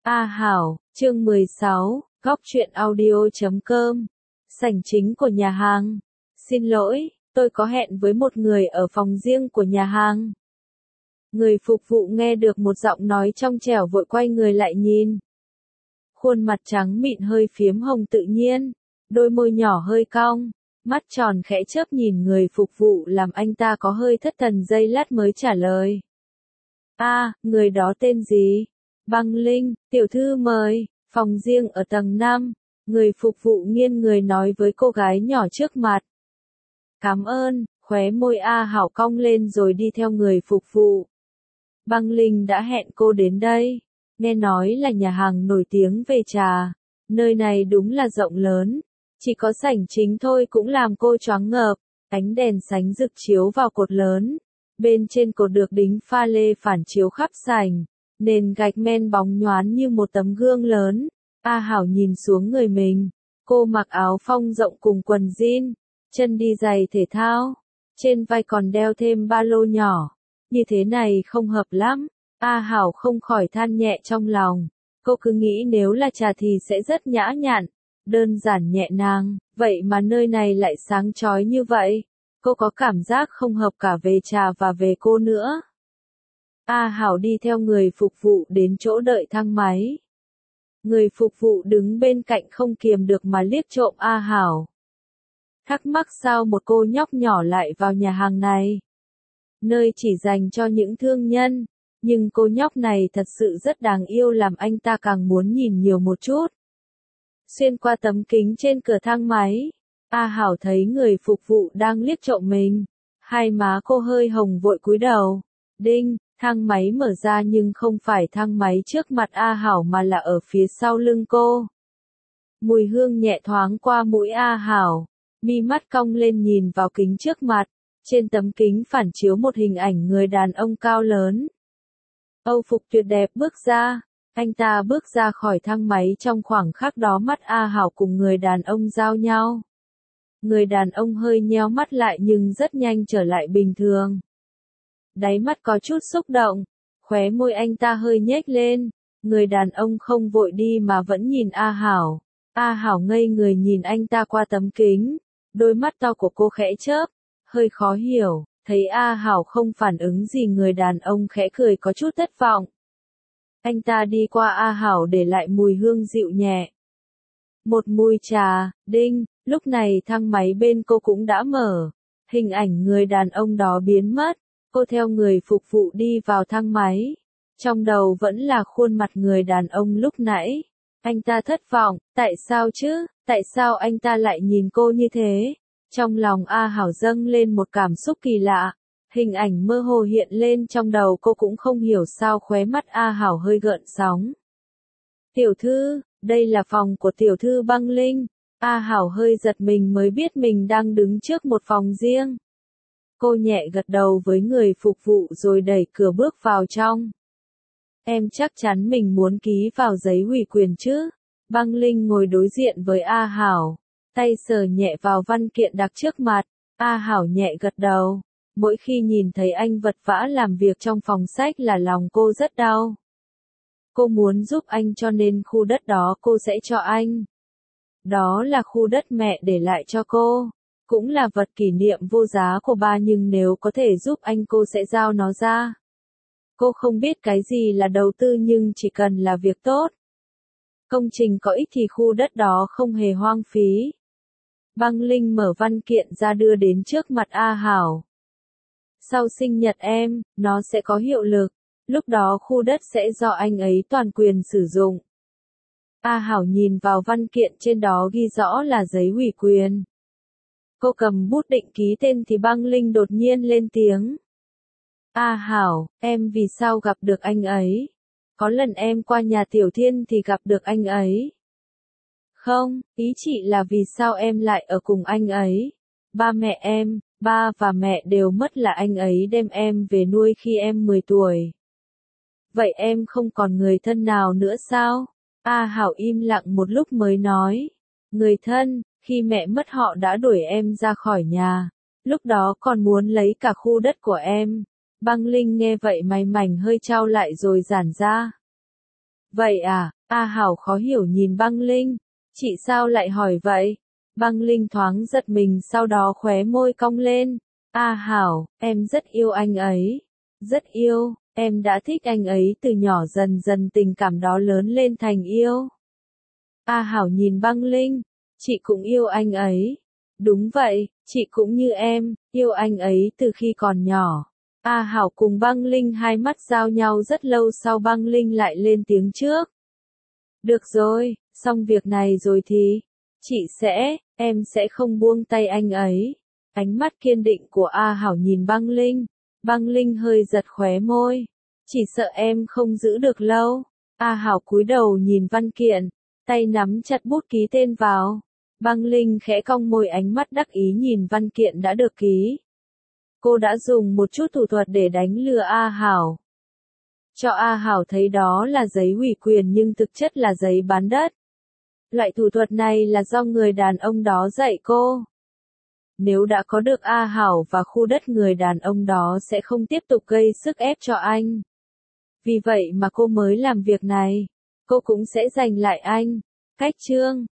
A Hảo, chương 16, góc truyện audio.com. Sảnh chính của nhà hàng. Xin lỗi, tôi có hẹn với một người ở phòng riêng của nhà hàng. Người phục vụ nghe được một giọng nói trong trẻo vội quay người lại nhìn. Khuôn mặt trắng mịn hơi phiếm hồng tự nhiên, đôi môi nhỏ hơi cong, mắt tròn khẽ chớp nhìn người phục vụ làm anh ta có hơi thất thần giây lát mới trả lời. Người đó tên gì? Băng Linh, tiểu thư mời, phòng riêng ở tầng 5, người phục vụ nghiêng người nói với cô gái nhỏ trước mặt. Cảm ơn, khóe môi A Hảo cong lên rồi đi theo người phục vụ. Băng Linh đã hẹn cô đến đây, nghe nói là nhà hàng nổi tiếng về trà, nơi này đúng là rộng lớn, chỉ có sảnh chính thôi cũng làm cô choáng ngợp, ánh đèn sánh rực chiếu vào cột lớn, bên trên cột được đính pha lê phản chiếu khắp sảnh. Nền gạch men bóng nhoáng như một tấm gương lớn. A Hảo nhìn xuống người mình. Cô mặc áo phông rộng cùng quần jean, chân đi giày thể thao, trên vai còn đeo thêm ba lô nhỏ. Như thế này không hợp lắm. A Hảo không khỏi than nhẹ trong lòng. Cô cứ nghĩ nếu là trà thì sẽ rất nhã nhặn, đơn giản nhẹ nhàng, vậy mà nơi này lại sáng chói như vậy. Cô có cảm giác không hợp cả về trà và về cô nữa. A Hảo đi theo người phục vụ đến chỗ đợi thang máy. Người phục vụ đứng bên cạnh không kiềm được mà liếc trộm A Hảo. Thắc mắc sao một cô nhóc nhỏ lại vào nhà hàng này. Nơi chỉ dành cho những thương nhân, nhưng cô nhóc này thật sự rất đáng yêu làm anh ta càng muốn nhìn nhiều một chút. Xuyên qua tấm kính trên cửa thang máy, A Hảo thấy người phục vụ đang liếc trộm mình. Hai má cô hơi hồng vội cúi đầu. Đinh! Thang máy mở ra nhưng không phải thang máy trước mặt A Hảo mà là ở phía sau lưng cô. Mùi hương nhẹ thoáng qua mũi A Hảo, mi mắt cong lên nhìn vào kính trước mặt, trên tấm kính phản chiếu một hình ảnh người đàn ông cao lớn. Âu phục tuyệt đẹp bước ra, anh ta bước ra khỏi thang máy trong khoảng khắc đó mắt A Hảo cùng người đàn ông giao nhau. Người đàn ông hơi nheo mắt lại nhưng rất nhanh trở lại bình thường. Đáy mắt có chút xúc động, khóe môi anh ta hơi nhếch lên, người đàn ông không vội đi mà vẫn nhìn A Hảo. A Hảo ngây người nhìn anh ta qua tấm kính, đôi mắt to của cô khẽ chớp, hơi khó hiểu, thấy A Hảo không phản ứng gì người đàn ông khẽ cười có chút thất vọng. Anh ta đi qua A Hảo để lại mùi hương dịu nhẹ. Một mùi trà, đinh, lúc này thang máy bên cô cũng đã mở, hình ảnh người đàn ông đó biến mất. Cô theo người phục vụ đi vào thang máy. Trong đầu vẫn là khuôn mặt người đàn ông lúc nãy. Anh ta thất vọng, tại sao chứ, tại sao anh ta lại nhìn cô như thế? Trong lòng A Hảo dâng lên một cảm xúc kỳ lạ. Hình ảnh mơ hồ hiện lên trong đầu cô cũng không hiểu sao khóe mắt A Hảo hơi gợn sóng. Tiểu thư, đây là phòng của tiểu thư Băng Linh. A Hảo hơi giật mình mới biết mình đang đứng trước một phòng riêng. Cô nhẹ gật đầu với người phục vụ rồi đẩy cửa bước vào trong. Em chắc chắn mình muốn ký vào giấy ủy quyền chứ? Băng Linh ngồi đối diện với A Hảo, tay sờ nhẹ vào văn kiện đặt trước mặt. A Hảo nhẹ gật đầu. Mỗi khi nhìn thấy anh vật vã làm việc trong phòng sách là lòng cô rất đau. Cô muốn giúp anh cho nên khu đất đó cô sẽ cho anh. Đó là khu đất mẹ để lại cho cô. Cũng là vật kỷ niệm vô giá của ba nhưng nếu có thể giúp anh cô sẽ giao nó ra. Cô không biết cái gì là đầu tư nhưng chỉ cần là việc tốt. Công trình có ích thì khu đất đó không hề hoang phí. Băng Linh mở văn kiện ra đưa đến trước mặt A Hảo. Sau sinh nhật em, nó sẽ có hiệu lực. Lúc đó khu đất sẽ do anh ấy toàn quyền sử dụng. A Hảo nhìn vào văn kiện trên đó ghi rõ là giấy ủy quyền. Cô cầm bút định ký tên thì Băng Linh đột nhiên lên tiếng. A Hảo, em vì sao gặp được anh ấy? Có lần em qua nhà Tiểu Thiên thì gặp được anh ấy. Không, ý chị là vì sao em lại ở cùng anh ấy? Ba mẹ em, ba và mẹ đều mất là anh ấy đem em về nuôi khi em 10 tuổi. Vậy em không còn người thân nào nữa sao? A Hảo im lặng một lúc mới nói. Người thân, khi mẹ mất họ đã đuổi em ra khỏi nhà. Lúc đó còn muốn lấy cả khu đất của em. Băng Linh nghe vậy mày mảnh hơi trao lại rồi giản ra. Vậy à, A Hảo khó hiểu nhìn Băng Linh. Chị sao lại hỏi vậy? Băng Linh thoáng giật mình sau đó khóe môi cong lên. A Hảo, em rất yêu anh ấy. Rất yêu, em đã thích anh ấy từ nhỏ dần dần tình cảm đó lớn lên thành yêu. A Hảo nhìn Băng Linh. Chị cũng yêu anh ấy. Đúng vậy, chị cũng như em, yêu anh ấy từ khi còn nhỏ. A Hảo cùng Băng Linh hai mắt giao nhau rất lâu sau Băng Linh lại lên tiếng trước. Được rồi, xong việc này rồi thì, em sẽ không buông tay anh ấy. Ánh mắt kiên định của A Hảo nhìn Băng Linh. Băng Linh hơi giật khóe môi. Chỉ sợ em không giữ được lâu. A Hảo cúi đầu nhìn văn kiện, tay nắm chặt bút ký tên vào. Băng Linh khẽ cong môi ánh mắt đắc ý nhìn văn kiện đã được ký. Cô đã dùng một chút thủ thuật để đánh lừa A Hảo. Cho A Hảo thấy đó là giấy ủy quyền nhưng thực chất là giấy bán đất. Loại thủ thuật này là do người đàn ông đó dạy cô. Nếu đã có được A Hảo và khu đất người đàn ông đó sẽ không tiếp tục gây sức ép cho anh. Vì vậy mà cô mới làm việc này. Cô cũng sẽ giành lại anh. Cách chương